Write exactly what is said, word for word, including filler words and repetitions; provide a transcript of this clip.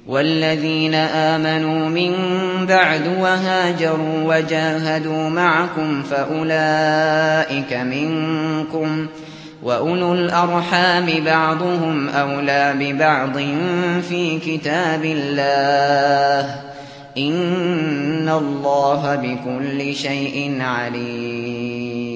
وَالَّذِينَ آمَنُوا مِن بَعْدُ وَهَاجَرُوا وَجَاهَدُوا مَعَكُمْ فَأُولَٰئِكَ مِنكُمْ ۚ وَأُولُو الْأَرْحَامِ بَعْضُهُمْ أَوْلَىٰ بِبَعْضٍ فِي كِتَابِ اللَّهِ ۗ إِنَّ اللَّهَ بِكُلِّ شَيْءٍ عَلِيمٌ.